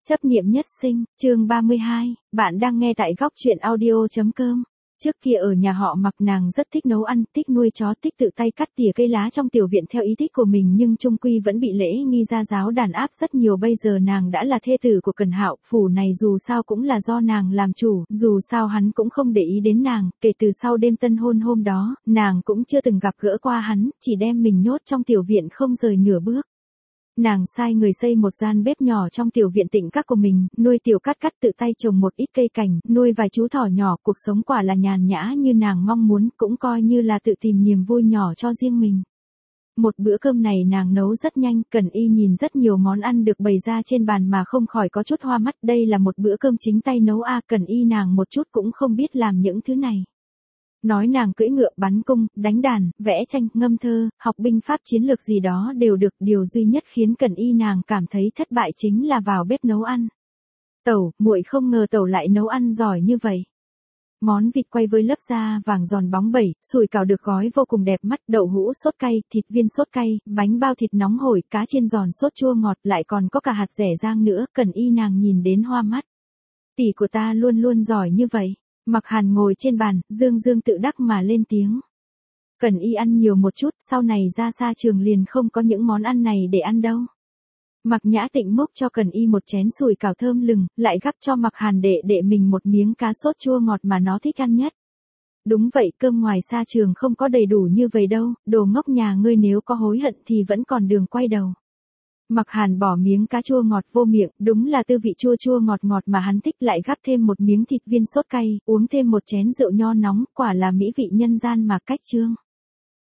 Chấp niệm nhất sinh, chương 32, bạn đang nghe tại góc truyện audio.com. Trước kia ở nhà họ Mặc, nàng rất thích nấu ăn, thích nuôi chó, thích tự tay cắt tỉa cây lá trong tiểu viện theo ý thích của mình, nhưng chung quy vẫn bị Lễ Nghi gia giáo đàn áp rất nhiều. Bây giờ nàng đã là thê tử của Cẩn Hạo, phủ này dù sao cũng là do nàng làm chủ, dù sao hắn cũng không để ý đến nàng. Kể từ sau đêm tân hôn hôm đó, nàng cũng chưa từng gặp gỡ qua hắn, chỉ đem mình nhốt trong tiểu viện không rời nửa bước. Nàng sai người xây một gian bếp nhỏ trong tiểu viện tịnh các của mình, nuôi tiểu Cát Cát, tự tay trồng một ít cây cảnh, nuôi vài chú thỏ nhỏ. Cuộc sống quả là nhàn nhã như nàng mong muốn, cũng coi như là tự tìm niềm vui nhỏ cho riêng mình. Một bữa cơm này nàng nấu rất nhanh, Cẩn Y nhìn rất nhiều món ăn được bày ra trên bàn mà không khỏi có chút hoa mắt. Đây là một bữa cơm chính tay nấu à? Cẩn Y nàng một chút cũng không biết làm những thứ này. Nói nàng cưỡi ngựa, bắn cung, đánh đàn, vẽ tranh, ngâm thơ, học binh pháp chiến lược gì đó đều được, điều duy nhất khiến Cẩn Y nàng cảm thấy thất bại chính là vào bếp nấu ăn. Tẩu, muội không ngờ tẩu lại nấu ăn giỏi như vậy. Món vịt quay với lớp da vàng giòn bóng bẩy, sủi cảo được gói vô cùng đẹp mắt, đậu hũ sốt cay, thịt viên sốt cay, bánh bao thịt nóng hổi, cá chiên giòn sốt chua ngọt, lại còn có cả hạt dẻ rang nữa. Cẩn Y nàng nhìn đến hoa mắt. Tỷ của ta luôn luôn giỏi như vậy. Mặc Hàn ngồi trên bàn, dương dương tự đắc mà lên tiếng. Cẩn Y ăn nhiều một chút, sau này ra xa trường liền không có những món ăn này để ăn đâu. Mặc Nhã Tịnh múc cho Cẩn Y một chén sủi cảo thơm lừng, lại gắp cho Mặc Hàn đệ mình một miếng cá sốt chua ngọt mà nó thích ăn nhất. Đúng vậy, cơm ngoài xa trường không có đầy đủ như vậy đâu, đồ ngốc nhà ngươi, nếu có hối hận thì vẫn còn đường quay đầu. Mặc Hàn bỏ miếng cá chua ngọt vô miệng, đúng là tư vị chua chua ngọt ngọt mà hắn thích, lại gắp thêm một miếng thịt viên sốt cay, uống thêm một chén rượu nho nóng, quả là mỹ vị nhân gian mà cách chương.